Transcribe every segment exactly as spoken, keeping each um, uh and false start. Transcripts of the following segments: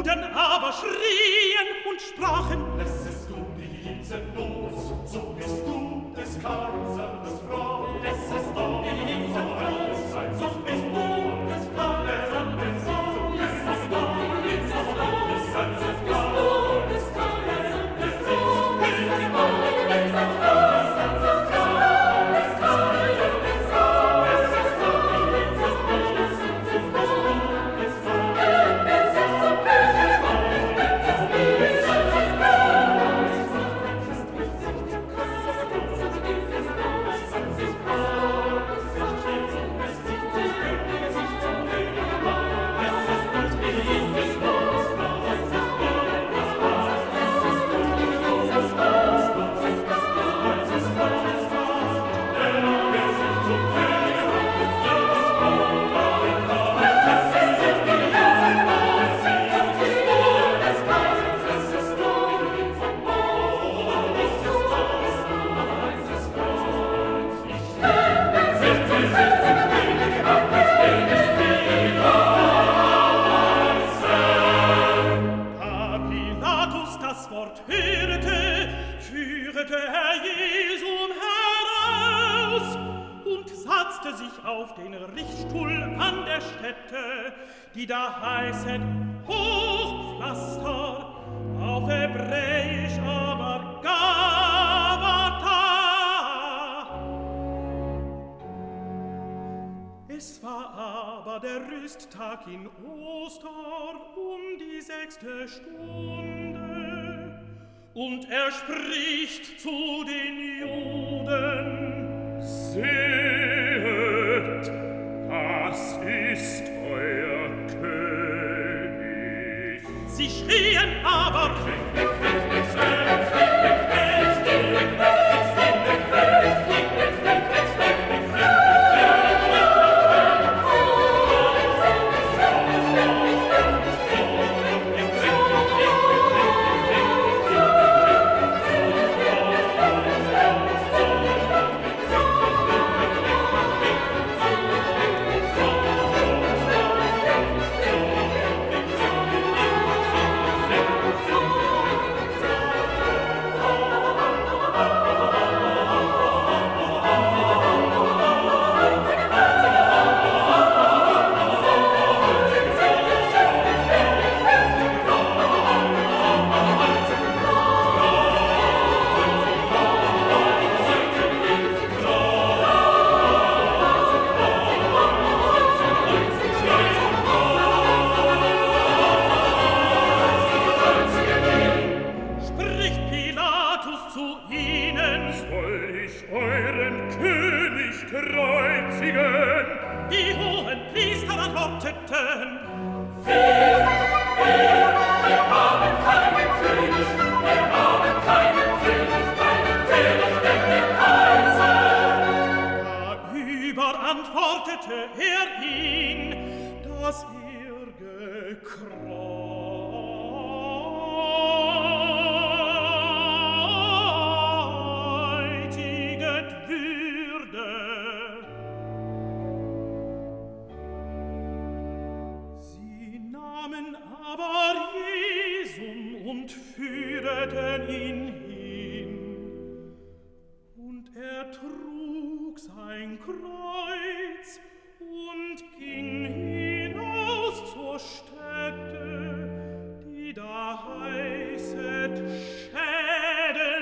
Juden aber schrien und sprachen: Lässest du die Hitze los, so bist du des Kaisers Frau. Lässest du die Hitze los, so bist du des Kaisers Frau. Lässest du die Hitze los, so bist du des Kaisers Frau. Lässest du die Hitze los, so bist du auf den Richtstuhl an der Stätte, die da heißet Hochpflaster, auf Hebräisch aber Gabata. Es war aber der Rüsttag in Oster um die sechste Stunde, und er spricht zu den Juden: Sehet, das ist euer König. Sie schrien aber: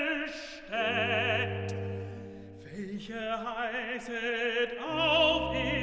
Schädelstädt, welche heißet auf